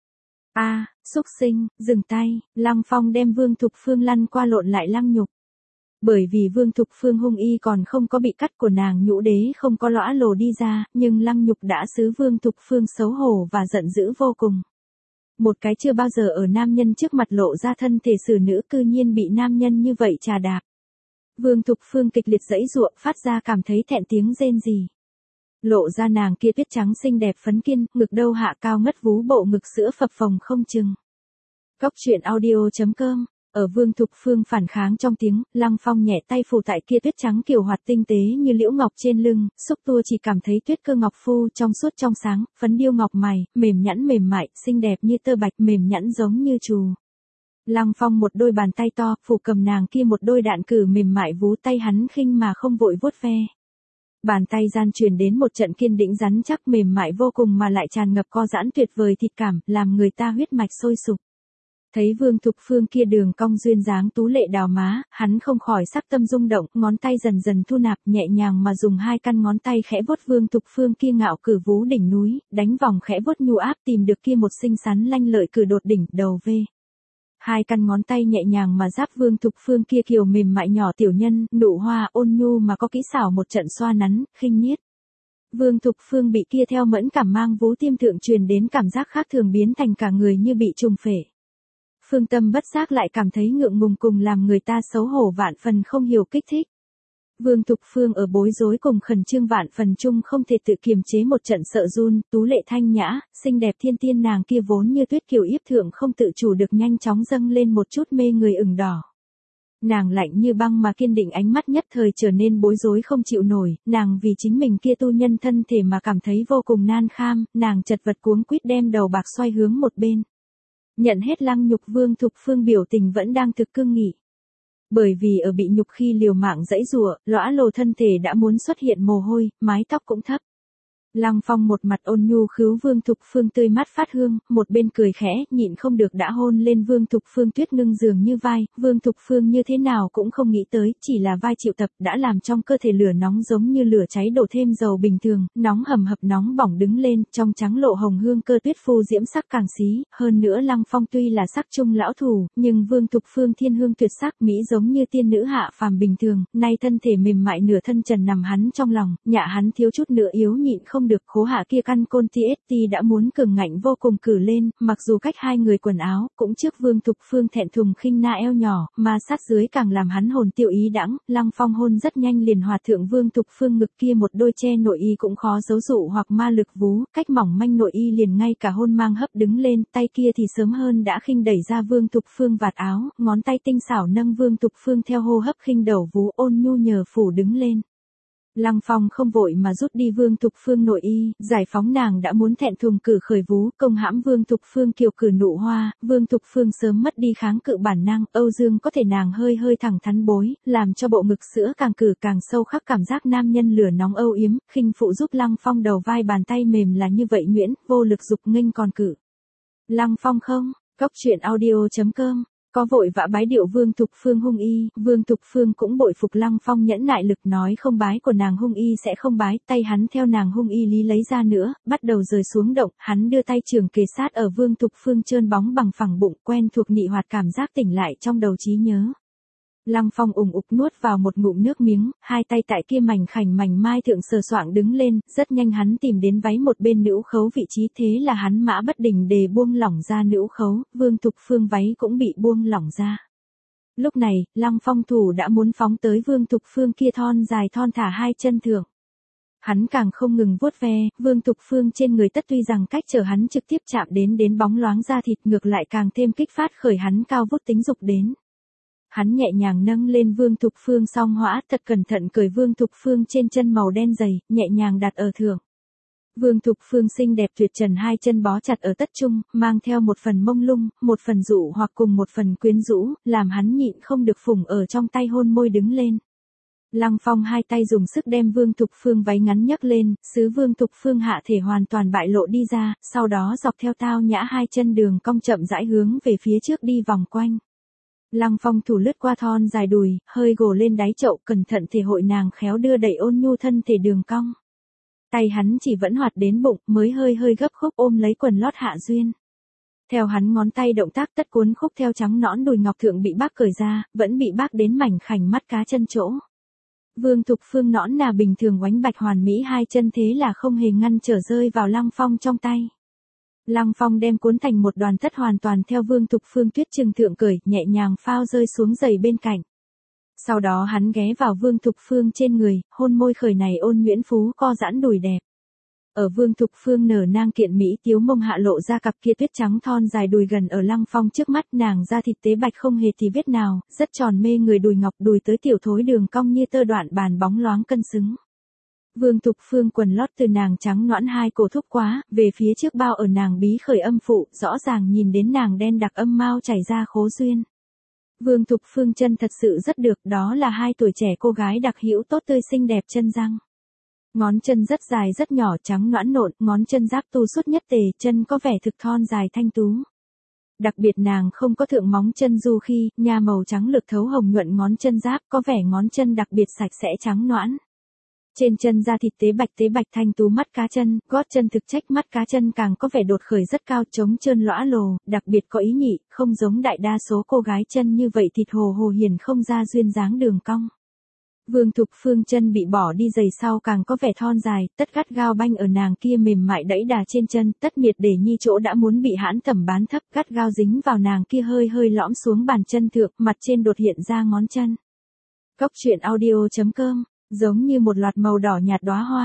xúc sinh, dừng tay, Lăng Phong đem Vương Thục Phương lăn qua lộn lại lăng nhục. Bởi vì Vương Thục Phương hung y còn không có bị cắt của nàng nhũ đế không có lõa lồ đi ra, nhưng lăng nhục đã xứ Vương Thục Phương xấu hổ và giận dữ vô cùng. Một cái chưa bao giờ ở nam nhân trước mặt lộ ra thân thể xử nữ cư nhiên bị nam nhân như vậy trà đạp. Vương Thục Phương kịch liệt giãy giụa phát ra cảm thấy thẹn tiếng rên rỉ. Lộ ra nàng kia tuyết trắng xinh đẹp phấn kiên, ngực đâu hạ cao ngất vú bộ ngực sữa phập phồng không chừng. Góc truyện audio.com, ở Vương Thục Phương phản kháng trong tiếng, Lăng Phong nhẹ tay phủ tại kia tuyết trắng kiều hoạt tinh tế như liễu ngọc trên lưng, xúc tua chỉ cảm thấy tuyết cơ ngọc phu trong suốt trong sáng, phấn điêu ngọc mày, mềm nhẵn mềm mại, xinh đẹp như tơ bạch mềm nhẵn giống như trù. Lăng Phong một đôi bàn tay to, phủ cầm nàng kia một đôi đạn cử mềm mại vú tay hắn khinh mà không vội vuốt ve. Bàn tay gian truyền đến một trận kiên định rắn chắc mềm mại vô cùng mà lại tràn ngập co giãn tuyệt vời thịt cảm, làm người ta huyết mạch sôi sục. Thấy Vương Thục Phương kia đường cong duyên dáng tú lệ đào má, hắn không khỏi sắc tâm rung động, ngón tay dần dần thu nạp nhẹ nhàng mà dùng hai căn ngón tay khẽ vuốt Vương Thục Phương kia ngạo cử vú đỉnh núi, đánh vòng khẽ vuốt nhu áp tìm được kia một xinh xắn lanh lợi cử đột đỉnh đầu v. Hai căn ngón tay nhẹ nhàng mà giáp Vương Thục Phương kia kiều mềm mại nhỏ tiểu nhân, nụ hoa ôn nhu mà có kỹ xảo một trận xoa nắn, khinh nhiết. Vương Thục Phương bị kia theo mẫn cảm mang vú tiêm thượng truyền đến cảm giác khác thường biến thành cả người như bị trùng phệ. Phương Tâm bất giác lại cảm thấy ngượng ngùng cùng làm người ta xấu hổ vạn phần không hiểu kích thích. Vương Thục Phương ở bối rối cùng khẩn trương vạn phần chung không thể tự kiềm chế một trận sợ run, tú lệ thanh nhã, xinh đẹp thiên tiên nàng kia vốn như tuyết kiều yếp thượng không tự chủ được nhanh chóng dâng lên một chút mê người ửng đỏ. Nàng lạnh như băng mà kiên định, ánh mắt nhất thời trở nên bối rối không chịu nổi, nàng vì chính mình kia tu nhân thân thể mà cảm thấy vô cùng nan kham, nàng chật vật cuống quýt đem đầu bạc xoay hướng một bên. Nhận hết lăng nhục, Vương Thục Phương biểu tình vẫn đang thực cương nghị. Bởi vì ở bị nhục khi liều mạng giãy giụa, lõa lồ thân thể đã muốn xuất hiện mồ hôi, mái tóc cũng thấp. Lăng Phong một mặt ôn nhu khứu Vương Thục Phương tươi mắt phát hương, một bên cười khẽ, nhịn không được đã hôn lên Vương Thục Phương tuyết ngưng dường như vai, Vương Thục Phương như thế nào cũng không nghĩ tới, chỉ là vai chịu tập đã làm trong cơ thể lửa nóng giống như lửa cháy đổ thêm dầu bình thường, nóng hầm hập nóng bỏng đứng lên, trong trắng lộ hồng hương cơ tuyết phù diễm sắc càng xí, hơn nữa Lăng Phong tuy là sắc trung lão thủ, nhưng Vương Thục Phương thiên hương tuyệt sắc mỹ giống như tiên nữ hạ phàm bình thường, nay thân thể mềm mại nửa thân trần nằm hắn trong lòng, nhạ hắn thiếu chút nữa yếu nhịn không được, khố hạ kia căn côn TST đã muốn cường ngạnh vô cùng cử lên, mặc dù cách hai người quần áo, cũng trước Vương Thục Phương thẹn thùng khinh na eo nhỏ, mà sát dưới càng làm hắn hồn tiêu ý đãng, Lăng Phong hôn rất nhanh liền hòa thượng Vương Thục Phương ngực kia một đôi che nội y cũng khó giấu dụ hoặc ma lực vú, cách mỏng manh nội y liền ngay cả hôn mang hấp đứng lên, tay kia thì sớm hơn đã khinh đẩy ra Vương Thục Phương vạt áo, ngón tay tinh xảo nâng Vương Thục Phương theo hô hấp khinh đầu vú, ôn nhu nhờ phủ đứng lên. Lăng Phong không vội mà rút đi Vương Thục Phương nội y, giải phóng nàng đã muốn thẹn thùng cử khởi vú, công hãm Vương Thục Phương kiều cử nụ hoa, Vương Thục Phương sớm mất đi kháng cự bản năng, Âu Dương có thể nàng hơi hơi thẳng thắn bối, làm cho bộ ngực sữa càng cử càng sâu khắc cảm giác nam nhân lửa nóng âu yếm, khinh phụ giúp Lăng Phong đầu vai bàn tay mềm là như vậy nhuyễn, vô lực dục nghênh còn cử. Lăng Phong không, Cốc truyện audio.com có vội vã bái điệu Vương Thục Phương hung y, Vương Thục Phương cũng bội phục Lăng Phong nhẫn nại lực, nói không bái của nàng hung y sẽ không bái, tay hắn theo nàng hung y lý lấy ra nữa, bắt đầu rời xuống động, hắn đưa tay trường kề sát ở Vương Thục Phương trơn bóng bằng phẳng bụng, quen thuộc nị hoạt cảm giác tỉnh lại trong đầu trí nhớ. Lăng Phong ủng ục nuốt vào một ngụm nước miếng, hai tay tại kia mảnh khảnh mảnh mai thượng sờ soạng đứng lên, rất nhanh hắn tìm đến váy một bên nữ khấu vị trí, thế là hắn mã bất đình để buông lỏng ra nữ khấu, Vương Thục Phương váy cũng bị buông lỏng ra. Lúc này, Lăng Phong thủ đã muốn phóng tới Vương Thục Phương kia thon dài thon thả hai chân thượng. Hắn càng không ngừng vuốt ve, Vương Thục Phương trên người tất tuy rằng cách trở hắn trực tiếp chạm đến bóng loáng da thịt, ngược lại càng thêm kích phát khởi hắn cao vút tính dục đến. Hắn nhẹ nhàng nâng lên Vương Thục Phương song hõa, thật cẩn thận cởi Vương Thục Phương trên chân màu đen dày, nhẹ nhàng đặt ở thượng. Vương Thục Phương xinh đẹp tuyệt trần hai chân bó chặt ở tất trung, mang theo một phần mông lung, một phần dụ hoặc cùng một phần quyến rũ, làm hắn nhịn không được phủng ở trong tay hôn môi đứng lên. Lăng Phong hai tay dùng sức đem Vương Thục Phương váy ngắn nhấc lên, xứ Vương Thục Phương hạ thể hoàn toàn bại lộ đi ra, sau đó dọc theo tao nhã hai chân đường cong chậm rãi hướng về phía trước đi vòng quanh. Lăng Phong thủ lướt qua thon dài đùi, hơi gồ lên đáy chậu, cẩn thận thể hội nàng khéo đưa đẩy ôn nhu thân thể đường cong. Tay hắn chỉ vẫn hoạt đến bụng, mới hơi hơi gấp khúc ôm lấy quần lót hạ duyên. Theo hắn ngón tay động tác tất cuốn khúc theo trắng nõn đùi ngọc thượng bị bác cởi ra, vẫn bị bác đến mảnh khảnh mắt cá chân chỗ. Vương Thục Phương nõn nà bình thường oánh bạch hoàn mỹ hai chân thế là không hề ngăn trở rơi vào Lăng Phong trong tay. Lăng Phong đem cuốn thành một đoàn tất hoàn toàn theo Vương Thục Phương tuyết trừng thượng cởi, nhẹ nhàng phao rơi xuống giày bên cạnh. Sau đó hắn ghé vào Vương Thục Phương trên người, hôn môi khởi này ôn nhuyễn phú co giãn đùi đẹp. Ở Vương Thục Phương nở nang kiện mỹ tiếu mông hạ lộ ra cặp kia tuyết trắng thon dài đùi gần ở Lăng Phong trước mắt, nàng da thịt tế bạch không hề thì vết nào, rất tròn mê người, đùi ngọc đùi tới tiểu thối đường cong như tơ đoạn bàn bóng loáng cân xứng. Vương Thục Phương quần lót từ nàng trắng nõn hai cổ thúc quá, về phía trước bao ở nàng bí khởi âm phụ, rõ ràng nhìn đến nàng đen đặc âm mao chảy ra khố duyên. Vương Thục Phương chân thật sự rất được, đó là hai tuổi trẻ cô gái đặc hữu tốt tươi xinh đẹp chân răng. Ngón chân rất dài rất nhỏ trắng nõn nộn, ngón chân giáp tu suốt nhất tề, chân có vẻ thực thon dài thanh tú. Đặc biệt nàng không có thượng móng chân du khi, nha màu trắng lực thấu hồng nhuận ngón chân giáp, có vẻ ngón chân đặc biệt sạch sẽ trắng nõn. Trên chân da thịt tế bạch thanh tú, mắt cá chân, gót chân thực trách, mắt cá chân càng có vẻ đột khởi rất cao, trống trơn lõa lồ, đặc biệt có ý nhị, không giống đại đa số cô gái chân như vậy thịt hồ hồ hiền không ra duyên dáng đường cong. Vương Thục Phương chân bị bỏ đi giày sau càng có vẻ thon dài, tất gắt gao banh ở nàng kia mềm mại đẫy đà trên chân, tất miệt để nhi chỗ đã muốn bị hãn tẩm bán thấp, gắt gao dính vào nàng kia hơi hơi lõm xuống bàn chân thượng, mặt trên đột hiện ra ngón chân. Cốc truyện audio.com giống như một loạt màu đỏ nhạt đóa hoa.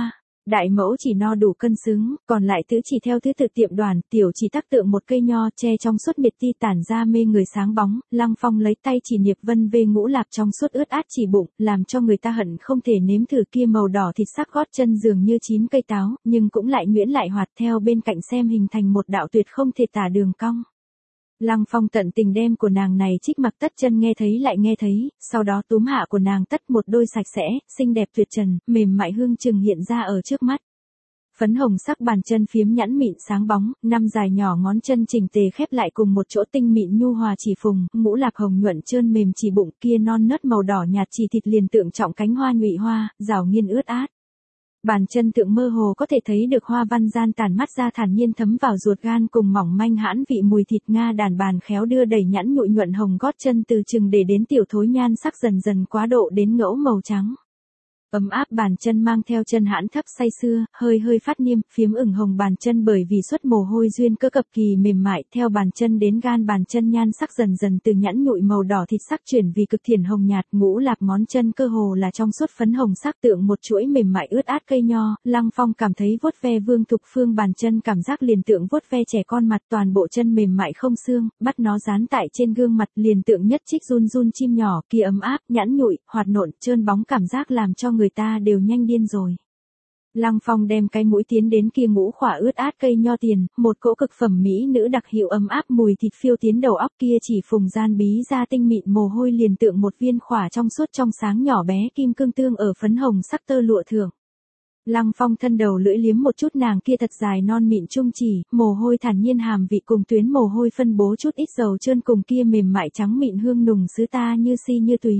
Đại mẫu chỉ no đủ cân xứng, còn lại tứ chỉ theo thứ tự tiệm đoàn, tiểu chỉ tác tượng một cây nho che trong suốt miệt ti tản ra mê người sáng bóng, Lăng Phong lấy tay chỉ niệp vân về ngũ lạp trong suốt ướt át chỉ bụng, làm cho người ta hận không thể nếm thử kia màu đỏ thịt sắc gót chân dường như 9 cây táo, nhưng cũng lại nhuyễn lại hoạt theo bên cạnh xem hình thành một đạo tuyệt không thể tả đường cong. Lăng Phong tận tình đem của nàng này trích mặc tất chân nghe thấy lại nghe thấy, sau đó túm hạ của nàng tất một đôi sạch sẽ, xinh đẹp tuyệt trần, mềm mại hương trừng hiện ra ở trước mắt. Phấn hồng sắc bàn chân phiếm nhẵn mịn sáng bóng, năm dài nhỏ ngón chân chỉnh tề khép lại cùng một chỗ tinh mịn nhu hòa chỉ phùng, ngũ lạp hồng nhuận trơn mềm chỉ bụng kia non nớt màu đỏ nhạt chỉ thịt liền tượng trọng cánh hoa nhụy hoa, rào nghiên ướt át. Bàn chân tượng mơ hồ có thể thấy được hoa văn gian tàn mắt ra thản nhiên thấm vào ruột gan cùng mỏng manh hãn vị mùi thịt Nga đàn bàn khéo đưa đầy nhẵn nhụi nhuận hồng gót chân từ chừng để đến tiểu thối nhan sắc dần dần quá độ đến ngẫu màu trắng. Ấm áp bàn chân mang theo chân hãn thấp say sưa, hơi hơi phát niêm, phiếm ửng hồng bàn chân bởi vì xuất mồ hôi duyên cơ cập kỳ mềm mại, theo bàn chân đến gan bàn chân nhan sắc dần dần từ nhẵn nhụi màu đỏ thịt sắc chuyển vì cực thiển hồng nhạt, ngũ lạp ngón chân cơ hồ là trong suốt phấn hồng sắc tượng một chuỗi mềm mại ướt át cây nho, Lăng Phong cảm thấy vuốt ve Vương Thục Phương bàn chân cảm giác liền tượng vuốt ve trẻ con mặt, toàn bộ chân mềm mại không xương, bắt nó dán tại trên gương mặt liền tượng nhất trích run run chim nhỏ, kia ấm áp, nhẵn nhụi, hoạt nộn, trơn bóng cảm giác làm cho người ta đều nhanh điên rồi. Lăng Phong đem cái mũi tiến đến kia ngũ khỏa ướt át cây nho tiền, một cỗ cực phẩm mỹ nữ đặc hiệu ấm áp mùi thịt phiêu tiến đầu óc kia chỉ phùng gian bí ra tinh mịn mồ hôi liền tượng một viên khỏa trong suốt trong sáng nhỏ bé kim cương tương ở phấn hồng sắc tơ lụa thưởng. Lăng Phong thân đầu lưỡi liếm một chút nàng kia thật dài non mịn trung chỉ, mồ hôi thản nhiên hàm vị cùng tuyến mồ hôi phân bố chút ít dầu trơn cùng kia mềm mại trắng mịn hương nùng sứ ta như si như túy.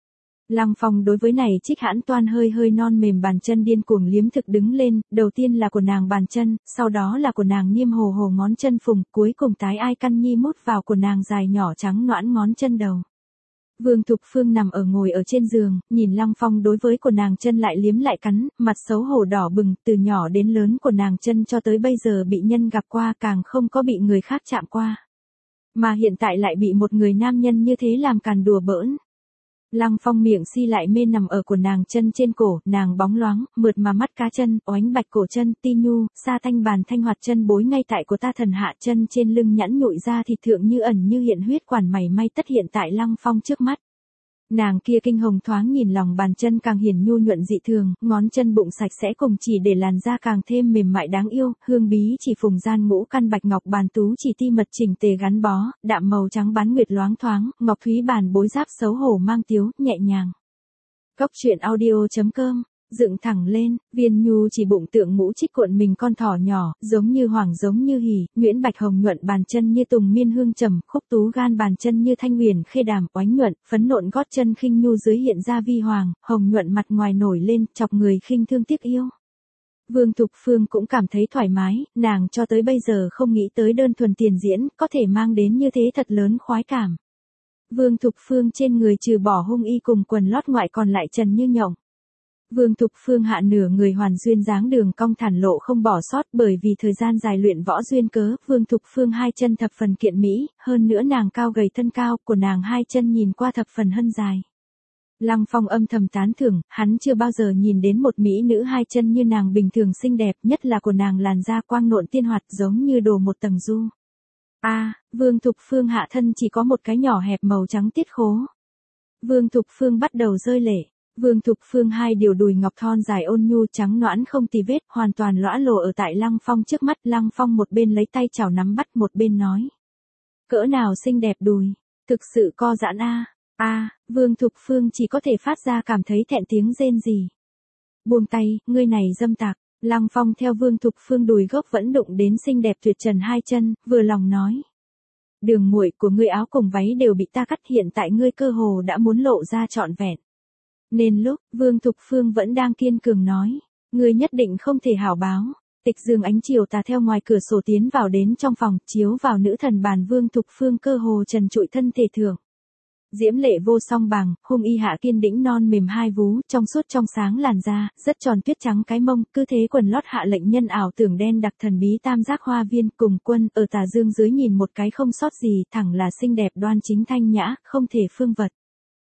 Lăng Phong đối với này trích hãn toan hơi hơi non mềm bàn chân điên cuồng liếm thực đứng lên, đầu tiên là của nàng bàn chân, sau đó là của nàng niêm hồ hồ ngón chân phùng, cuối cùng tái ai căn nhi mút vào của nàng dài nhỏ trắng noãn ngón chân đầu. Vương Thục Phương nằm ở ngồi ở trên giường, nhìn Lăng Phong đối với của nàng chân lại liếm lại cắn, mặt xấu hổ đỏ bừng, từ nhỏ đến lớn của nàng chân cho tới bây giờ bị nhân gặp qua càng không có bị người khác chạm qua. Mà hiện tại lại bị một người nam nhân như thế làm càn đùa bỡn. Lăng Phong miệng si lại mê nằm ở của nàng chân trên cổ, nàng bóng loáng, mượt mà mắt cá chân, oánh bạch cổ chân, ti nhu, sa thanh bàn thanh hoạt chân bối ngay tại của ta thần hạ chân trên lưng nhẵn nhụi ra thịt thượng như ẩn như hiện huyết quản mảy may tất hiện tại Lăng Phong trước mắt. Nàng kia kinh hồng thoáng nhìn lòng bàn chân càng hiển nhu nhuận dị thường, ngón chân bụng sạch sẽ cùng chỉ để làn da càng thêm mềm mại đáng yêu, hương bí chỉ phùng gian ngũ căn bạch ngọc bàn tú chỉ ti mật chỉnh tề gắn bó, đạm màu trắng bán nguyệt loáng thoáng, ngọc thúy bàn bối giáp xấu hổ mang tiếu, nhẹ nhàng. Cốc truyện audio.com dựng thẳng lên, viên nhu chỉ bụng tượng ngũ trích cuộn mình con thỏ nhỏ, giống như hoàng giống như hỉ, nhuyễn bạch hồng nhuận bàn chân như tùng miên hương trầm, khúc tú gan bàn chân như thanh huyền khê đàm, oánh nhuận, phấn nộn gót chân khinh nhu dưới hiện ra vi hoàng, hồng nhuận mặt ngoài nổi lên, chọc người khinh thương tiếc yêu. Vương Thục Phương cũng cảm thấy thoải mái, nàng cho tới bây giờ không nghĩ tới đơn thuần tiền diễn, có thể mang đến như thế thật lớn khoái cảm. Vương Thục Phương trên người trừ bỏ hung y cùng quần lót ngoại còn lại trần như nhộng. Vương Thục Phương hạ nửa người hoàn duyên dáng đường cong thản lộ không bỏ sót bởi vì thời gian dài luyện võ duyên cớ, Vương Thục Phương hai chân thập phần kiện mỹ, hơn nữa nàng cao gầy thân cao, của nàng hai chân nhìn qua thập phần hân dài. Lăng Phong âm thầm tán thưởng, hắn chưa bao giờ nhìn đến một mỹ nữ hai chân như nàng bình thường xinh đẹp, nhất là của nàng làn da quang nộn tiên hoạt giống như đổ một tầng du. Vương Thục Phương hạ thân chỉ có một cái nhỏ hẹp màu trắng tiết khố. Vương Thục Phương bắt đầu rơi lệ. Vương Thục Phương hai điều đùi ngọc thon dài ôn nhu trắng nõn không tì vết, hoàn toàn lõa lồ ở tại Lăng Phong trước mắt, Lăng Phong một bên lấy tay chảo nắm bắt một bên nói. Cỡ nào xinh đẹp đùi, thực sự co giãn Vương Thục Phương chỉ có thể phát ra cảm thấy thẹn tiếng rên rỉ. Buông tay, ngươi này dâm tặc, Lăng Phong theo Vương Thục Phương đùi gốc vẫn đụng đến xinh đẹp tuyệt trần hai chân, vừa lòng nói. Đường muội của ngươi áo cùng váy đều bị ta cắt hiện tại ngươi cơ hồ đã muốn lộ ra trọn vẹn. Nên lúc, Vương Thục Phương vẫn đang kiên cường nói, ngươi nhất định không thể hảo báo. Tịch dương ánh chiều tà theo ngoài cửa sổ tiến vào đến trong phòng, chiếu vào nữ thần bàn Vương Thục Phương cơ hồ trần trụi thân thể thượng. Diễm lệ vô song bằng, hung y hạ kiên đĩnh non mềm hai vú, trong suốt trong sáng làn da, rất tròn tuyết trắng cái mông, cứ thế quần lót hạ lệnh nhân ảo tưởng đen đặc thần bí tam giác hoa viên cùng quân, ở tà dương dưới nhìn một cái không sót gì, thẳng là xinh đẹp đoan chính thanh nhã, không thể phương vật.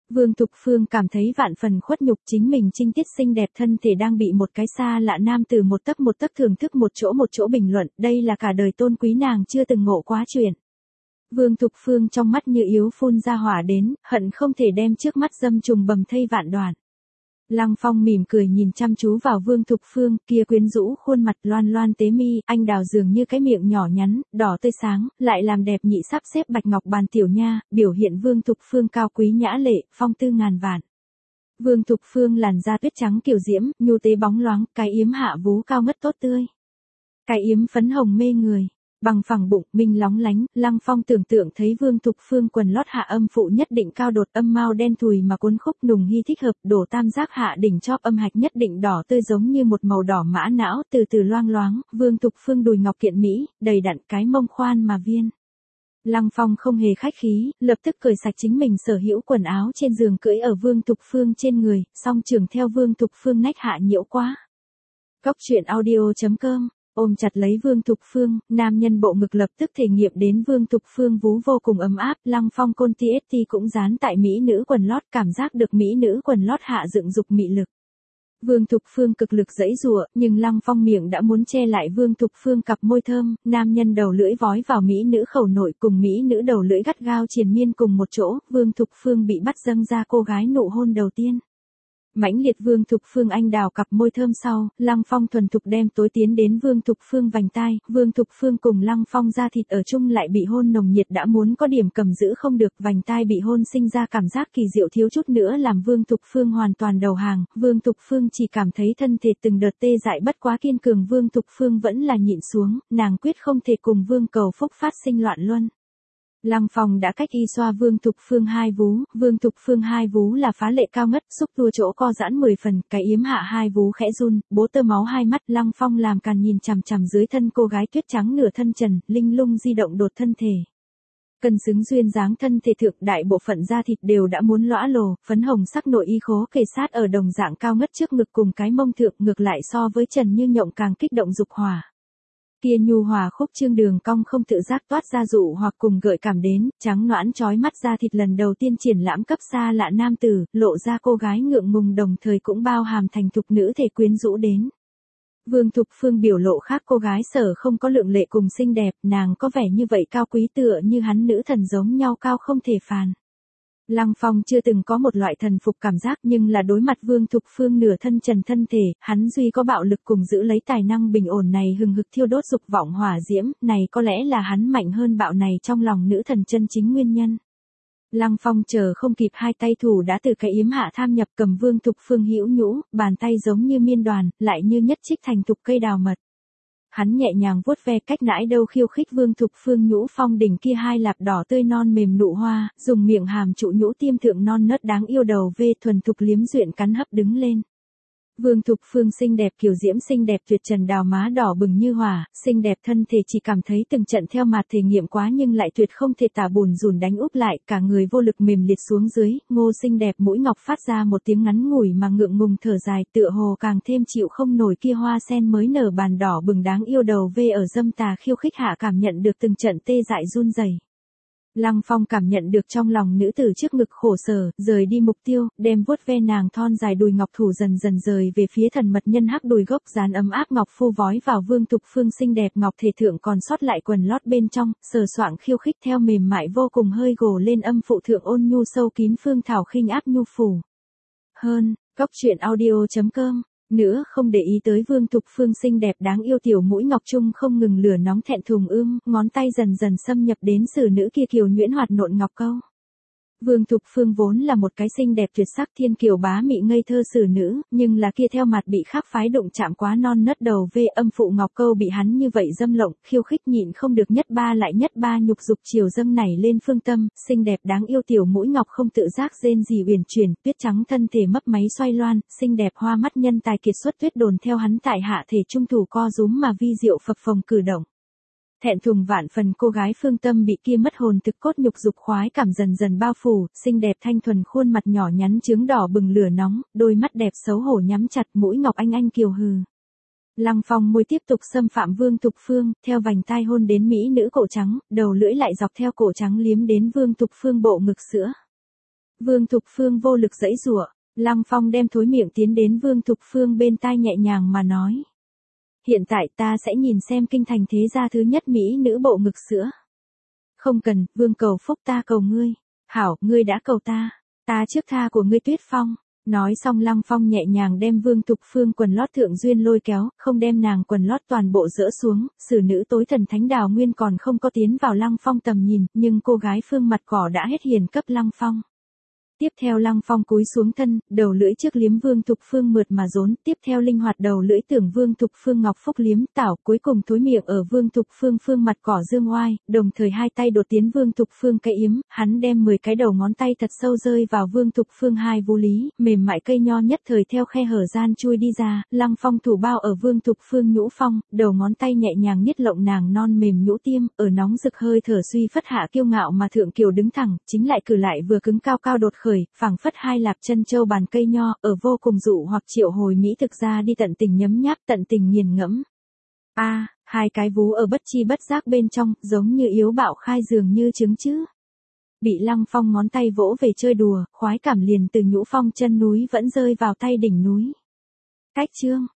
Vương Thục Phương cảm thấy vạn phần khuất nhục, chính mình trinh tiết xinh đẹp thân thể đang bị một cái xa lạ nam từ một tấc thưởng thức một chỗ bình luận, đây là cả đời tôn quý nàng chưa từng ngộ quá chuyện. Vương Thục Phương trong mắt như yếu phun ra hỏa đến, hận không thể đem trước mắt dâm trùng bầm thây vạn đoạn. Lăng Phong mỉm cười nhìn chăm chú vào Vương Thục Phương, kia quyến rũ khuôn mặt loan loan tế mi, anh đào dường như cái miệng nhỏ nhắn, đỏ tươi sáng, lại làm đẹp nhị sắp xếp bạch ngọc bàn tiểu nha, biểu hiện Vương Thục Phương cao quý nhã lệ, phong tư ngàn vạn. Vương Thục Phương làn da tuyết trắng kiều diễm, nhu tế bóng loáng, cái yếm hạ vú cao ngất tốt tươi. Cái yếm phấn hồng mê người. Bằng phẳng bụng, minh lóng lánh, Lăng Phong tưởng tượng thấy Vương Thục Phương quần lót hạ âm phụ nhất định cao đột, âm mao đen thùi mà cuốn khúc nùng hy thích hợp, đổ tam giác hạ đỉnh chóp âm hạch nhất định đỏ tươi giống như một màu đỏ mã não, từ từ loang loáng, Vương Thục Phương đùi ngọc kiện mỹ, đầy đặn cái mông khoan mà viên. Lăng Phong không hề khách khí, lập tức cởi sạch chính mình sở hữu quần áo trên giường cưỡi ở Vương Thục Phương trên người, song trường theo Vương Thục Phương nách hạ nhiễu quá. Cốc truyện audio.com Ôm chặt lấy Vương Thục Phương, nam nhân bộ ngực lập tức thể nghiệm đến Vương Thục Phương vú vô cùng ấm áp, Lăng Phong côn TST cũng dán tại mỹ nữ quần lót, cảm giác được mỹ nữ quần lót hạ dựng dục mị lực. Vương Thục Phương cực lực giãy giụa, nhưng Lăng Phong miệng đã muốn che lại Vương Thục Phương cặp môi thơm, nam nhân đầu lưỡi vói vào mỹ nữ khẩu nội cùng mỹ nữ đầu lưỡi gắt gao triền miên cùng một chỗ, Vương Thục Phương bị bắt dâng ra cô gái nụ hôn đầu tiên. Mãnh liệt Vương Thục Phương anh đào cặp môi thơm sau, Lăng Phong thuần thục đem tối tiến đến Vương Thục Phương vành tai, Vương Thục Phương cùng Lăng Phong da thịt ở chung lại bị hôn nồng nhiệt đã muốn có điểm cầm giữ không được, vành tai bị hôn sinh ra cảm giác kỳ diệu thiếu chút nữa làm Vương Thục Phương hoàn toàn đầu hàng, Vương Thục Phương chỉ cảm thấy thân thể từng đợt tê dại bất quá kiên cường, Vương Thục Phương vẫn là nhịn xuống, nàng quyết không thể cùng Vương Cầu Phúc phát sinh loạn luân. Lăng Phong đã cách y xoa Vương Thục Phương hai vú, Vương Thục Phương hai vú là phá lệ cao ngất, xúc tua chỗ co giãn 10 phần, cái yếm hạ hai vú khẽ run, bố tơ máu hai mắt, Lăng Phong làm càn nhìn chằm chằm dưới thân cô gái tuyết trắng nửa thân trần, linh lung di động đột thân thể. Cân xứng duyên dáng thân thể thượng, đại bộ phận da thịt đều đã muốn lõa lồ, phấn hồng sắc nội y khố kề sát ở đồng dạng cao ngất trước ngực cùng cái mông thượng, ngược lại so với Trần Như Nhộng càng kích động dục hỏa. Kia nhu hòa khúc trương đường cong không tự giác toát ra dụ hoặc cùng gợi cảm đến, trắng noãn chói mắt da thịt lần đầu tiên triển lãm cấp xa lạ nam tử, lộ ra cô gái ngượng ngùng đồng thời cũng bao hàm thành thục nữ thể quyến rũ đến. Vương Thục Phương biểu lộ khác cô gái sở không có lượng lệ cùng xinh đẹp, nàng có vẻ như vậy cao quý tựa như hắn nữ thần giống nhau cao không thể phàn. Lăng Phong chưa từng có một loại thần phục cảm giác, nhưng là đối mặt Vương Thục Phương nửa thân trần thân thể, hắn duy có bạo lực cùng giữ lấy tài năng bình ổn này hừng hực thiêu đốt dục vọng hỏa diễm, này có lẽ là hắn mạnh hơn bạo này trong lòng nữ thần chân chính nguyên nhân. Lăng Phong chờ không kịp, hai tay thủ đã từ cái yếm hạ tham nhập cầm Vương Thục Phương hữu nhũ, bàn tay giống như miên đoàn, lại như nhất trích thành thục cây đào mật. Hắn nhẹ nhàng vuốt ve cách nãi đâu khiêu khích Vương Thục Phương nhũ phong đỉnh kia hai lạp đỏ tươi non mềm nụ hoa, dùng miệng hàm trụ nhũ tiêm thượng non nớt đáng yêu đầu vê thuần thục liếm duyện cắn hấp đứng lên. Vương Thục Phương xinh đẹp kiều diễm xinh đẹp tuyệt trần đào má đỏ bừng như hỏa, xinh đẹp thân thể chỉ cảm thấy từng trận theo mặt thể nghiệm quá nhưng lại tuyệt không thể tả bùn rùn đánh úp lại, cả người vô lực mềm liệt xuống dưới, ngô xinh đẹp mũi ngọc phát ra một tiếng ngắn ngủi mà ngượng ngùng thở dài, tựa hồ càng thêm chịu không nổi kia hoa sen mới nở bàn đỏ bừng đáng yêu đầu vê ở dâm tà khiêu khích hạ cảm nhận được từng trận tê dại run rẩy. Lăng Phong cảm nhận được trong lòng nữ tử trước ngực khổ sở, rời đi mục tiêu, đem vuốt ve nàng thon dài đùi ngọc thủ dần dần rời về phía thần mật nhân hắc đùi gốc dán ấm áp ngọc phu vói vào Vương Thục Phương xinh đẹp ngọc thể thượng còn sót lại quần lót bên trong, sờ soạng khiêu khích theo mềm mại vô cùng hơi gồ lên âm phụ thượng ôn nhu sâu kín phương thảo khinh áp nhu phủ. Hơn, cốc truyện audio.com Nữa không để ý tới Vương Thục Phương xinh đẹp đáng yêu tiểu mũi ngọc trung không ngừng lửa nóng thẹn thùng ngón tay dần dần xâm nhập đến sử nữ kia kiều nhuyễn hoạt nộn ngọc câu. Vương Thục Phương vốn là một cái xinh đẹp tuyệt sắc thiên kiều bá mị ngây thơ sử nữ, nhưng là kia theo mặt bị khác phái đụng chạm quá non nớt đầu vê âm phụ ngọc câu bị hắn như vậy dâm lộng, khiêu khích nhịn không được nhất ba nhục dục chiều dâng nảy lên phương tâm, xinh đẹp đáng yêu tiểu mũi ngọc không tự giác rên gì uyển chuyển, tuyết trắng thân thể mấp máy xoay loan, xinh đẹp hoa mắt nhân tài kiệt xuất tuyết đồn theo hắn tại hạ thể trung thủ co rúm mà vi diệu phập phồng cử động. Thẹn thùng vạn phần cô gái phương tâm bị kia mất hồn thực cốt nhục dục khoái cảm dần dần bao phủ, xinh đẹp thanh thuần khuôn mặt nhỏ nhắn trướng đỏ bừng lửa nóng, đôi mắt đẹp xấu hổ nhắm chặt mũi ngọc anh kiều hừ. Lăng Phong môi tiếp tục xâm phạm Vương Thục Phương, theo vành tai hôn đến mỹ nữ cổ trắng, đầu lưỡi lại dọc theo cổ trắng liếm đến Vương Thục Phương bộ ngực sữa. Vương Thục Phương vô lực giãy giụa, Lăng Phong đem thối miệng tiến đến Vương Thục Phương bên tai nhẹ nhàng mà nói. Hiện tại ta sẽ nhìn xem kinh thành thế gia thứ nhất mỹ nữ bộ ngực sữa. Không cần, Vương cầu phúc ta cầu ngươi. Hảo, ngươi đã cầu ta. Ta trước tha của ngươi Tuyết Phong. Nói xong Lăng Phong nhẹ nhàng đem Vương Thục Phương quần lót thượng duyên lôi kéo, không đem nàng quần lót toàn bộ dỡ xuống, xử nữ tối thần thánh Đào Nguyên còn không có tiến vào Lăng Phong tầm nhìn, nhưng cô gái Phương mặt cỏ đã hết hiền cấp Lăng Phong. Tiếp theo Lăng Phong cúi xuống thân, đầu lưỡi trước liếm Vương Thục Phương mượt mà rốn, tiếp theo linh hoạt đầu lưỡi tưởng Vương Thục Phương ngọc phúc liếm tảo, cuối cùng thối miệng ở Vương Thục Phương phương mặt cỏ dương oai, đồng thời hai tay đột tiến Vương Thục Phương cái yếm, hắn đem 10 cái đầu ngón tay thật sâu rơi vào Vương Thục Phương hai vú lý, mềm mại cây nho nhất thời theo khe hở gian chui đi ra, Lăng Phong thủ bao ở Vương Thục Phương nhũ phong, đầu ngón tay nhẹ nhàng niết lộng nàng non mềm nhũ tiêm, ở nóng rực hơi thở suy phất hạ kiêu ngạo mà thượng kiều đứng thẳng, chính lại cử lại vừa cứng cao cao đột khởi, phảng phất hai lạp chân châu bàn cây nho, ở vô cùng dụ hoặc triệu hồi mỹ thực ra đi tận tình nhấm nháp, tận tình nghiền ngẫm. Hai cái vú ở bất chi bất giác bên trong, giống như yếu bạo khai dường như trứng chứ. Bị Lăng Phong ngón tay vỗ về chơi đùa, khoái cảm liền từ nhũ phong chân núi vẫn rơi vào tay đỉnh núi. Cách chương